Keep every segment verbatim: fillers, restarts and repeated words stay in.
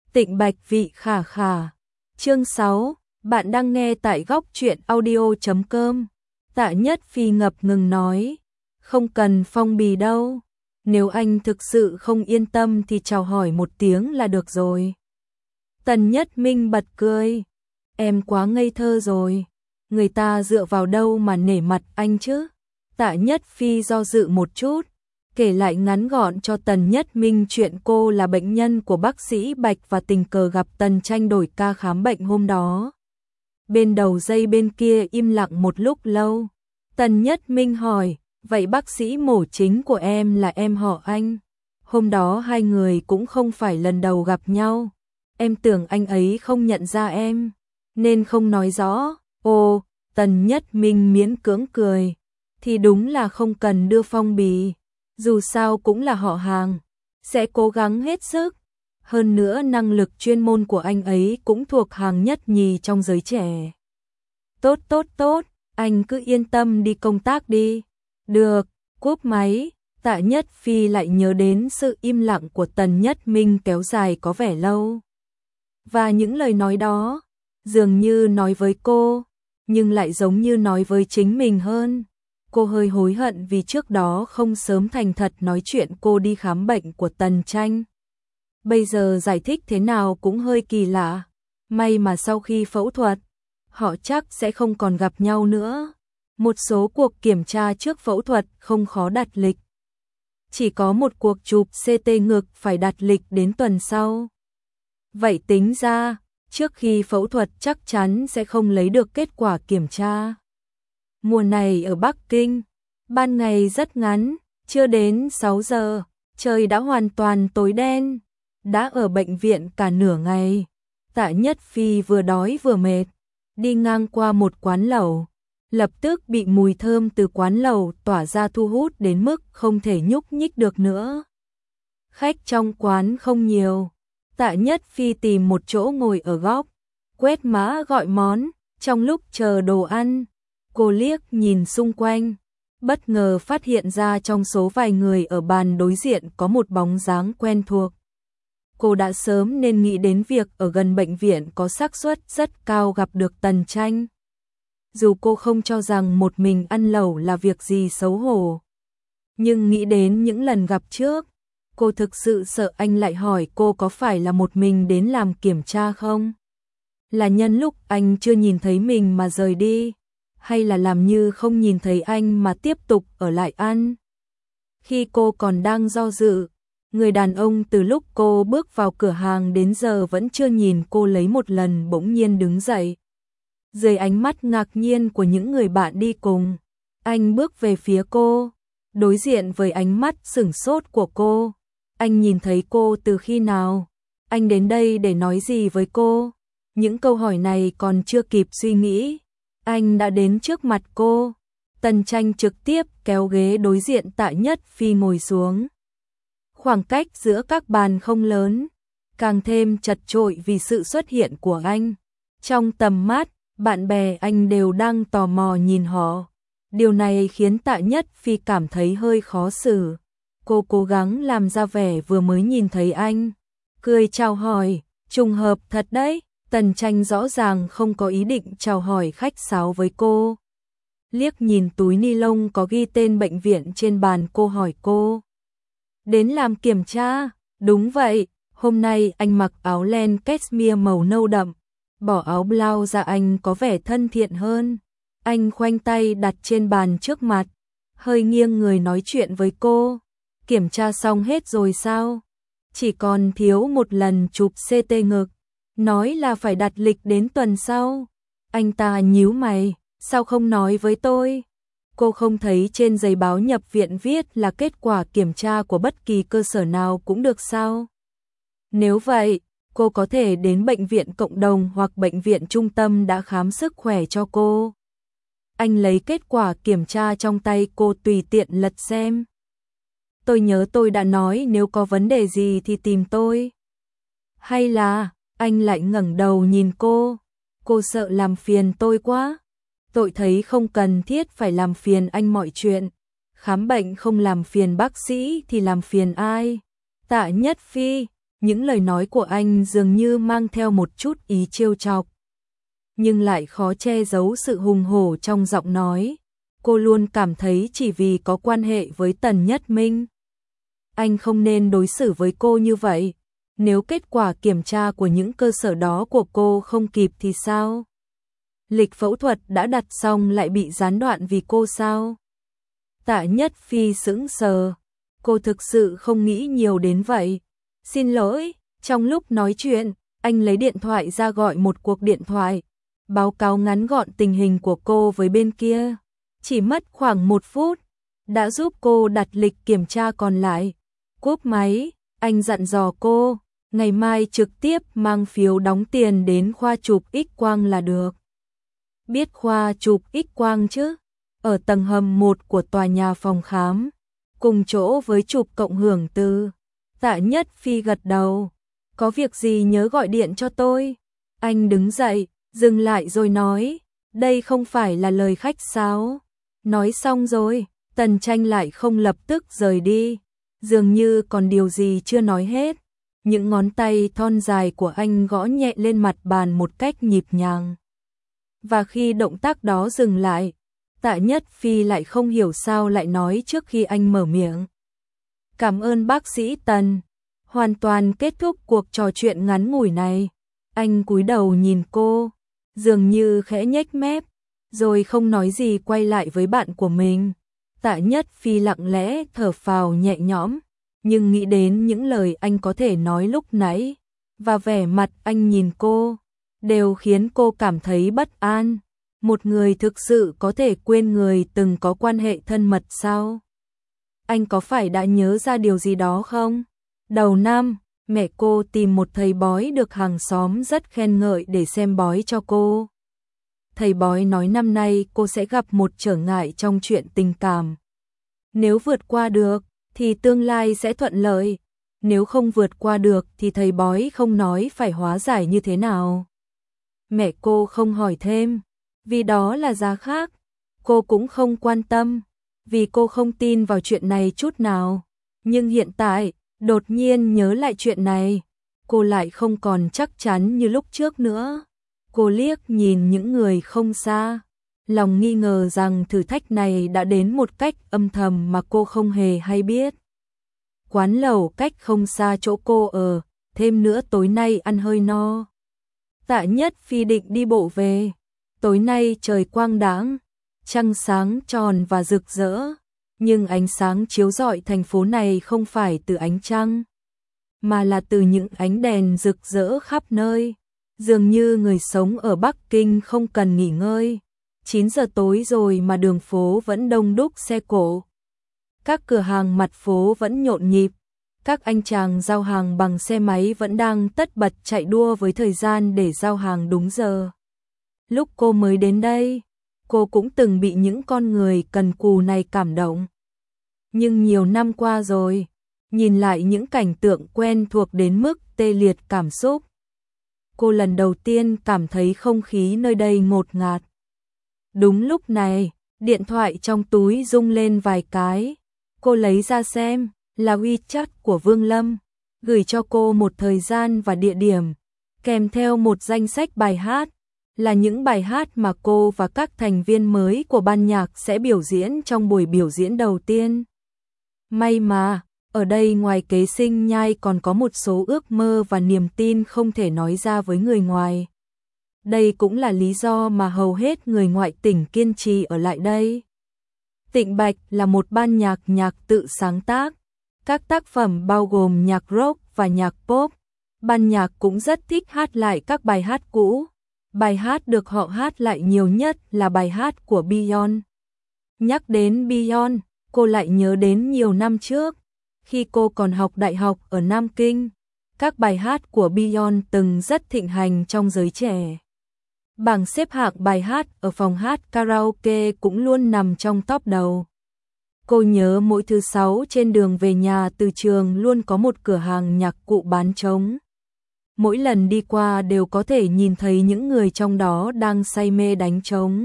Tịnh Bạch Vị Khả Khả. Chương sáu, bạn đang nghe tại góc truyện audio chấm com. Tạ Nhất Phi ngập ngừng nói, không cần phong bì đâu, nếu anh thực sự không yên tâm thì chào hỏi một tiếng là được rồi. Tần Nhất Minh bật cười, em quá ngây thơ rồi, người ta dựa vào đâu mà nể mặt anh chứ. Tạ Nhất Phi do dự một chút, kể lại ngắn gọn cho Tần Nhất Minh chuyện cô là bệnh nhân của bác sĩ Bạch và tình cờ gặp Tần tranh đổi ca khám bệnh hôm đó. Bên đầu dây bên kia im lặng một lúc lâu. Tần Nhất Minh hỏi, vậy bác sĩ mổ chính của em là em họ anh? Hôm đó hai người cũng không phải lần đầu gặp nhau. Em tưởng anh ấy không nhận ra em, nên không nói rõ. Ồ, Tần Nhất Minh miễn cưỡng cười. Thì đúng là không cần đưa phong bì. Dù sao cũng là họ hàng, sẽ cố gắng hết sức. Hơn nữa năng lực chuyên môn của anh ấy cũng thuộc hàng nhất nhì trong giới trẻ. Tốt tốt tốt, anh cứ yên tâm đi công tác đi. Được, cúp máy, Tạ Nhất Phi lại nhớ đến sự im lặng của Tần Nhất Minh kéo dài có vẻ lâu. Và những lời nói đó, dường như nói với cô, nhưng lại giống như nói với chính mình hơn. Cô hơi hối hận vì trước đó không sớm thành thật nói chuyện cô đi khám bệnh của Tần Tranh. Bây giờ giải thích thế nào cũng hơi kỳ lạ. May mà sau khi phẫu thuật, họ chắc sẽ không còn gặp nhau nữa. Một số cuộc kiểm tra trước phẫu thuật không khó đặt lịch. Chỉ có một cuộc chụp xê tê ngực phải đặt lịch đến tuần sau. Vậy tính ra, trước khi phẫu thuật chắc chắn sẽ không lấy được kết quả kiểm tra. Mùa này ở Bắc Kinh, ban ngày rất ngắn, chưa đến sáu giờ, trời đã hoàn toàn tối đen. Đã ở bệnh viện cả nửa ngày, Tạ Nhất Phi vừa đói vừa mệt, đi ngang qua một quán lẩu, lập tức bị mùi thơm từ quán lẩu tỏa ra thu hút đến mức không thể nhúc nhích được nữa. Khách trong quán không nhiều, Tạ Nhất Phi tìm một chỗ ngồi ở góc, quét mã gọi món. Trong lúc chờ đồ ăn, cô liếc nhìn xung quanh, bất ngờ phát hiện ra trong số vài người ở bàn đối diện có một bóng dáng quen thuộc. Cô đã sớm nên nghĩ đến việc ở gần bệnh viện có xác suất rất cao gặp được Tần Tranh. Dù cô không cho rằng một mình ăn lẩu là việc gì xấu hổ, nhưng nghĩ đến những lần gặp trước, cô thực sự sợ anh lại hỏi cô có phải là một mình đến làm kiểm tra không? Là nhân lúc anh chưa nhìn thấy mình mà rời đi, hay là làm như không nhìn thấy anh mà tiếp tục ở lại ăn? Khi cô còn đang do dự, người đàn ông từ lúc cô bước vào cửa hàng đến giờ vẫn chưa nhìn cô lấy một lần bỗng nhiên đứng dậy. Dưới ánh mắt ngạc nhiên của những người bạn đi cùng, anh bước về phía cô, đối diện với ánh mắt sửng sốt của cô. Anh nhìn thấy cô từ khi nào? Anh đến đây để nói gì với cô? Những câu hỏi này còn chưa kịp suy nghĩ, anh đã đến trước mặt cô. Tần Tranh trực tiếp kéo ghế đối diện Tạ Nhất Phi ngồi xuống. Khoảng cách giữa các bàn không lớn, càng thêm chật chội vì sự xuất hiện của anh. Trong tầm mắt, bạn bè anh đều đang tò mò nhìn họ. Điều này khiến Tạ Nhất Phi cảm thấy hơi khó xử. Cô cố gắng làm ra vẻ vừa mới nhìn thấy anh, cười chào hỏi, trùng hợp thật đấy. Tần Tranh rõ ràng không có ý định chào hỏi khách sáo với cô. Liếc nhìn túi ni lông có ghi tên bệnh viện trên bàn, cô hỏi cô. Đến làm kiểm tra? Đúng vậy, hôm nay anh mặc áo len cashmere màu nâu đậm, bỏ áo blau ra anh có vẻ thân thiện hơn. Anh khoanh tay đặt trên bàn trước mặt, hơi nghiêng người nói chuyện với cô. Kiểm tra xong hết rồi sao? Chỉ còn thiếu một lần chụp xê tê ngực. Nói là phải đặt lịch đến tuần sau. Anh ta nhíu mày, sao không nói với tôi? Cô không thấy trên giấy báo nhập viện viết là kết quả kiểm tra của bất kỳ cơ sở nào cũng được sao? Nếu vậy, cô có thể đến bệnh viện cộng đồng hoặc bệnh viện trung tâm đã khám sức khỏe cho cô. Anh lấy kết quả kiểm tra trong tay cô tùy tiện lật xem. Tôi nhớ tôi đã nói nếu có vấn đề gì thì tìm tôi. Hay là... Anh lại ngẩng đầu nhìn cô. Cô sợ làm phiền tôi quá. Tôi thấy không cần thiết phải làm phiền anh mọi chuyện. Khám bệnh không làm phiền bác sĩ thì làm phiền ai? Tạ Nhất Phi, Những lời nói của anh dường như mang theo một chút ý trêu chọc, nhưng lại khó che giấu sự hùng hổ trong giọng nói. Cô luôn cảm thấy chỉ vì có quan hệ với Tần Nhất Minh, anh không nên đối xử với cô như vậy. Nếu kết quả kiểm tra của những cơ sở đó của cô không kịp thì sao? Lịch phẫu thuật đã đặt xong lại bị gián đoạn vì cô sao? Tạ Nhất Phi sững sờ. Cô thực sự không nghĩ nhiều đến vậy. Xin lỗi, trong lúc nói chuyện, anh lấy điện thoại ra gọi một cuộc điện thoại, báo cáo ngắn gọn tình hình của cô với bên kia. Chỉ mất khoảng một phút, đã giúp cô đặt lịch kiểm tra còn lại. Cúp máy, anh dặn dò cô, ngày mai trực tiếp mang phiếu đóng tiền đến khoa chụp X-quang là được. Biết khoa chụp X-quang chứ? Ở tầng hầm một của tòa nhà phòng khám, cùng chỗ với chụp cộng hưởng từ. Tạ Nhất Phi gật đầu. Có việc gì nhớ gọi điện cho tôi. Anh đứng dậy, dừng lại rồi nói, đây không phải là lời khách sáo. Nói xong rồi, Tần Tranh lại không lập tức rời đi, dường như còn điều gì chưa nói hết. Những ngón tay thon dài của anh gõ nhẹ lên mặt bàn một cách nhịp nhàng. Và khi động tác đó dừng lại, Tạ Nhất Phi lại không hiểu sao lại nói trước khi anh mở miệng. Cảm ơn bác sĩ Tần. Hoàn toàn kết thúc cuộc trò chuyện ngắn ngủi này. Anh cúi đầu nhìn cô, dường như khẽ nhếch mép, rồi không nói gì quay lại với bạn của mình. Tạ Nhất Phi lặng lẽ thở phào nhẹ nhõm, nhưng nghĩ đến những lời anh có thể nói lúc nãy, và vẻ mặt anh nhìn cô, đều khiến cô cảm thấy bất an. Một người thực sự có thể quên người từng có quan hệ thân mật sao? Anh có phải đã nhớ ra điều gì đó không? Đầu năm, mẹ cô tìm một thầy bói được hàng xóm rất khen ngợi để xem bói cho cô. Thầy bói nói năm nay cô sẽ gặp một trở ngại trong chuyện tình cảm. Nếu vượt qua được, thì tương lai sẽ thuận lợi. Nếu không vượt qua được thì thầy bói không nói phải hóa giải như thế nào. Mẹ cô không hỏi thêm, vì đó là giá khác. Cô cũng không quan tâm, vì cô không tin vào chuyện này chút nào. Nhưng hiện tại, đột nhiên nhớ lại chuyện này, cô lại không còn chắc chắn như lúc trước nữa. Cô liếc nhìn những người không xa, lòng nghi ngờ rằng thử thách này đã đến một cách âm thầm mà cô không hề hay biết. Quán lẩu cách không xa chỗ cô ở, thêm nữa tối nay ăn hơi no. Tạ Nhất Phi định đi bộ về. Tối nay trời quang đãng, trăng sáng tròn và rực rỡ, nhưng ánh sáng chiếu rọi thành phố này không phải từ ánh trăng, mà là từ những ánh đèn rực rỡ khắp nơi. Dường như người sống ở Bắc Kinh không cần nghỉ ngơi. chín giờ tối rồi mà đường phố vẫn đông đúc xe cộ. Các cửa hàng mặt phố vẫn nhộn nhịp. Các anh chàng giao hàng bằng xe máy vẫn đang tất bật chạy đua với thời gian để giao hàng đúng giờ. Lúc cô mới đến đây, cô cũng từng bị những con người cần cù này cảm động. Nhưng nhiều năm qua rồi, nhìn lại những cảnh tượng quen thuộc đến mức tê liệt cảm xúc, cô lần đầu tiên cảm thấy không khí nơi đây ngột ngạt. Đúng lúc này, điện thoại trong túi rung lên vài cái. Cô lấy ra xem, là WeChat của Vương Lâm, gửi cho cô một thời gian và địa điểm, kèm theo một danh sách bài hát, là những bài hát mà cô và các thành viên mới của ban nhạc sẽ biểu diễn trong buổi biểu diễn đầu tiên. May mà, ở đây ngoài kế sinh nhai còn có một số ước mơ và niềm tin không thể nói ra với người ngoài. Đây cũng là lý do mà hầu hết người ngoại tỉnh kiên trì ở lại đây. Tịnh Bạch là một ban nhạc nhạc tự sáng tác. Các tác phẩm bao gồm nhạc rock và nhạc pop. Ban nhạc cũng rất thích hát lại các bài hát cũ. Bài hát được họ hát lại nhiều nhất là bài hát của Beyond. Nhắc đến Beyond, cô lại nhớ đến nhiều năm trước, khi cô còn học đại học ở Nam Kinh. Các bài hát của Beyond từng rất thịnh hành trong giới trẻ. Bảng xếp hạng bài hát ở phòng hát karaoke cũng luôn nằm trong top đầu. Cô nhớ mỗi thứ sáu trên đường về nhà từ trường luôn có một cửa hàng nhạc cụ bán trống. Mỗi lần đi qua đều có thể nhìn thấy những người trong đó đang say mê đánh trống.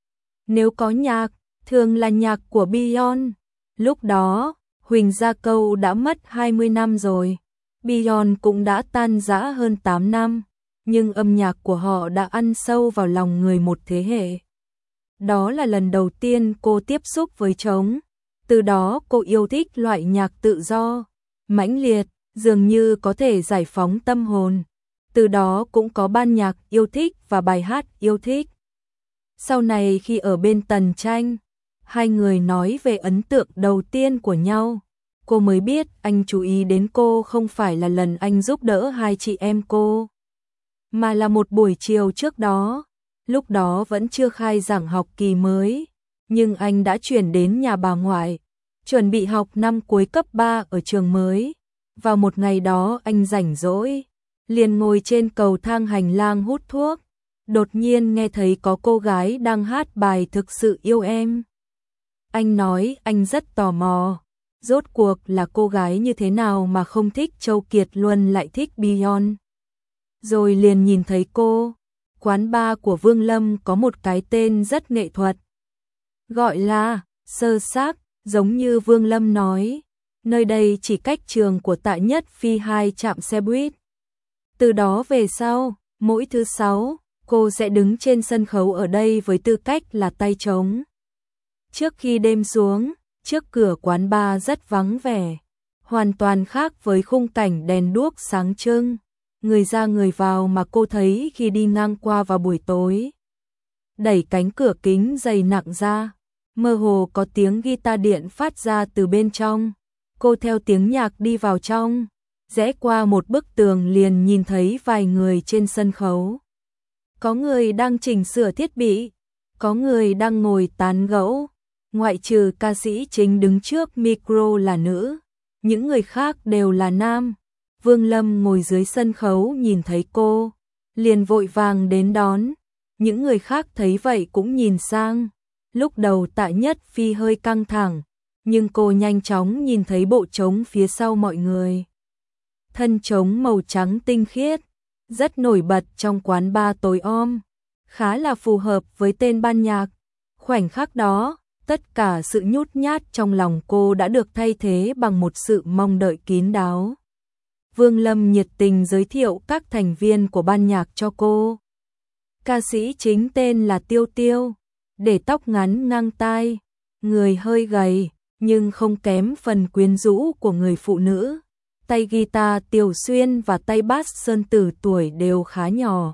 Nếu có nhạc, thường là nhạc của Beyond. Lúc đó, Huỳnh Gia Câu đã mất hai mươi năm rồi. Beyond cũng đã tan rã hơn tám năm, nhưng âm nhạc của họ đã ăn sâu vào lòng người một thế hệ. Đó là lần đầu tiên cô tiếp xúc với trống, từ đó cô yêu thích loại nhạc tự do, mãnh liệt, dường như có thể giải phóng tâm hồn. Từ đó cũng có ban nhạc yêu thích và bài hát yêu thích. Sau này khi ở bên Tần Tranh, hai người nói về ấn tượng đầu tiên của nhau, cô mới biết anh chú ý đến cô không phải là lần anh giúp đỡ hai chị em cô, mà là một buổi chiều trước đó. Lúc đó vẫn chưa khai giảng học kỳ mới, nhưng anh đã chuyển đến nhà bà ngoại, chuẩn bị học năm cuối cấp ba ở trường mới. Vào một ngày đó anh rảnh rỗi, liền ngồi trên cầu thang hành lang hút thuốc, đột nhiên nghe thấy có cô gái đang hát bài Thực sự yêu em. Anh nói anh rất tò mò, rốt cuộc là cô gái như thế nào mà không thích Châu Kiệt Luân lại thích Beyond. Rồi liền nhìn thấy cô, quán bar của Vương Lâm có một cái tên rất nghệ thuật, gọi là Sơ Xác, giống như Vương Lâm nói, nơi đây chỉ cách trường của Tạ Nhất Phi hai trạm xe buýt. Từ đó về sau, mỗi thứ sáu, cô sẽ đứng trên sân khấu ở đây với tư cách là tay trống. Trước khi đêm xuống, trước cửa quán bar rất vắng vẻ, hoàn toàn khác với khung cảnh đèn đuốc sáng trưng, người ra người vào mà cô thấy khi đi ngang qua vào buổi tối. Đẩy cánh cửa kính dày nặng ra, mơ hồ có tiếng guitar điện phát ra từ bên trong. Cô theo tiếng nhạc đi vào trong, rẽ qua một bức tường liền nhìn thấy vài người trên sân khấu. Có người đang chỉnh sửa thiết bị, có người đang ngồi tán gẫu, ngoại trừ ca sĩ chính đứng trước micro là nữ, những người khác đều là nam. Vương Lâm ngồi dưới sân khấu nhìn thấy cô, liền vội vàng đến đón, những người khác thấy vậy cũng nhìn sang. Lúc đầu Tạ Nhất Phi hơi căng thẳng, nhưng cô nhanh chóng nhìn thấy bộ trống phía sau mọi người. Thân trống màu trắng tinh khiết, rất nổi bật trong quán bar tối om, khá là phù hợp với tên ban nhạc. Khoảnh khắc đó, tất cả sự nhút nhát trong lòng cô đã được thay thế bằng một sự mong đợi kín đáo. Vương Lâm nhiệt tình giới thiệu các thành viên của ban nhạc cho cô. Ca sĩ chính tên là Tiêu Tiêu, để tóc ngắn ngang tai, người hơi gầy, nhưng không kém phần quyến rũ của người phụ nữ. Tay guitar Tiểu Xuyên và tay bass Sơn Tử tuổi đều khá nhỏ.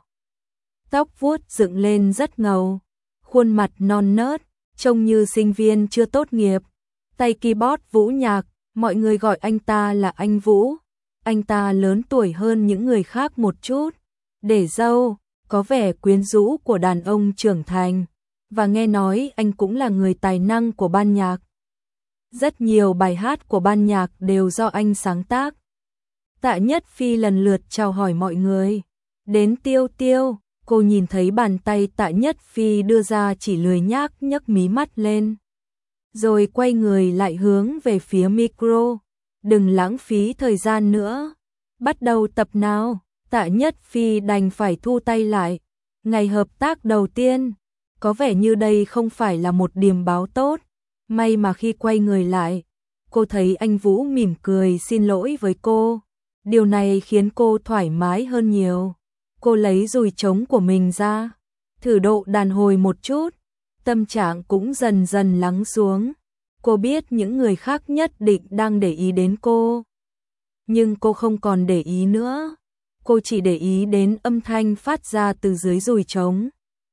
Tóc vuốt dựng lên rất ngầu, khuôn mặt non nớt, trông như sinh viên chưa tốt nghiệp. Tay keyboard Vũ Nhạc, mọi người gọi anh ta là anh Vũ. Anh ta lớn tuổi hơn những người khác một chút, để râu, có vẻ quyến rũ của đàn ông trưởng thành, và nghe nói anh cũng là người tài năng của ban nhạc. Rất nhiều bài hát của ban nhạc đều do anh sáng tác. Tạ Nhất Phi lần lượt chào hỏi mọi người. Đến Tiêu Tiêu, cô nhìn thấy bàn tay Tạ Nhất Phi đưa ra chỉ lười nhác nhấc mí mắt lên. Rồi quay người lại hướng về phía micro. Đừng lãng phí thời gian nữa. Bắt đầu tập nào. Tạ Nhất Phi đành phải thu tay lại. Ngày hợp tác đầu tiên, có vẻ như đây không phải là một điềm báo tốt. May mà khi quay người lại, cô thấy anh Vũ mỉm cười xin lỗi với cô. Điều này khiến cô thoải mái hơn nhiều. Cô lấy dùi trống của mình ra, thử độ đàn hồi một chút, tâm trạng cũng dần dần lắng xuống. Cô biết những người khác nhất định đang để ý đến cô, nhưng cô không còn để ý nữa. Cô chỉ để ý đến âm thanh phát ra từ dưới dùi trống.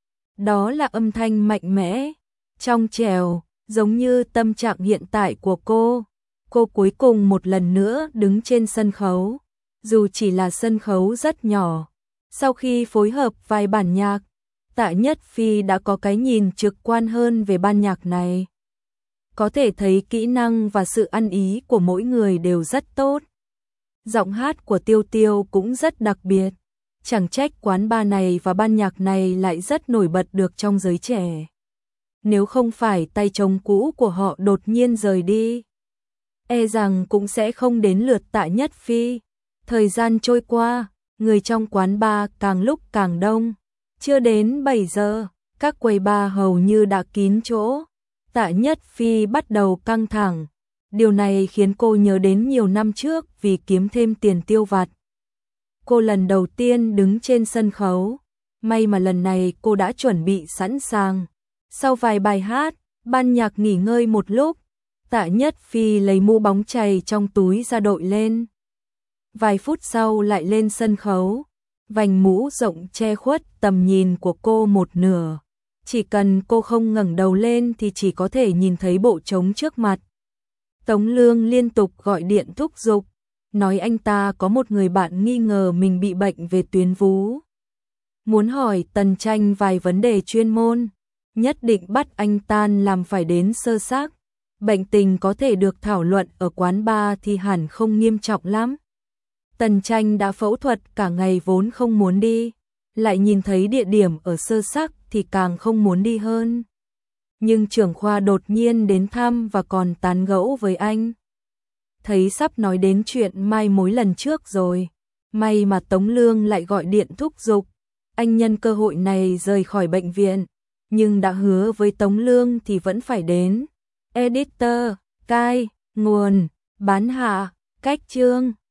Đó là âm thanh mạnh mẽ, trong trẻo, giống như tâm trạng hiện tại của cô. Cô cuối cùng một lần nữa đứng trên sân khấu, dù chỉ là sân khấu rất nhỏ. Sau khi phối hợp vài bản nhạc, Tạ Nhất Phi đã có cái nhìn trực quan hơn về ban nhạc này. Có thể thấy kỹ năng và sự ăn ý của mỗi người đều rất tốt. Giọng hát của Tiêu Tiêu cũng rất đặc biệt. Chẳng trách quán bar này và ban nhạc này lại rất nổi bật được trong giới trẻ. Nếu không phải tay trống cũ của họ đột nhiên rời đi, e rằng cũng sẽ không đến lượt Tạ Nhất Phi. Thời gian trôi qua, người trong quán bar càng lúc càng đông. Chưa đến bảy giờ, các quầy bar hầu như đã kín chỗ. Tạ Nhất Phi bắt đầu căng thẳng. Điều này khiến cô nhớ đến nhiều năm trước vì kiếm thêm tiền tiêu vặt. Cô lần đầu tiên đứng trên sân khấu, may mà lần này cô đã chuẩn bị sẵn sàng. Sau vài bài hát, ban nhạc nghỉ ngơi một lúc, Tạ Nhất Phi lấy mũ bóng chày trong túi ra đội lên. Vài phút sau lại lên sân khấu, vành mũ rộng che khuất tầm nhìn của cô một nửa. Chỉ cần cô không ngẩng đầu lên thì chỉ có thể nhìn thấy bộ trống trước mặt. Tống Lương liên tục gọi điện thúc giục, nói anh ta có một người bạn nghi ngờ mình bị bệnh về tuyến vú. Muốn hỏi Tần Tranh vài vấn đề chuyên môn, nhất định bắt anh tan làm phải đến sơ xác. Bệnh tình có thể được thảo luận ở quán bar thì hẳn không nghiêm trọng lắm. Tần Tranh đã phẫu thuật cả ngày vốn không muốn đi, lại nhìn thấy địa điểm ở sơ xác thì càng không muốn đi hơn. Nhưng trưởng khoa đột nhiên đến thăm và còn tán gẫu với anh. Thấy sắp nói đến chuyện mai mối lần trước rồi, may mà Tống Lương lại gọi điện thúc giục. Anh nhân cơ hội này rời khỏi bệnh viện, nhưng đã hứa với Tống Lương thì vẫn phải đến. Editor, cai, nguồn, bán hạ, cách chương.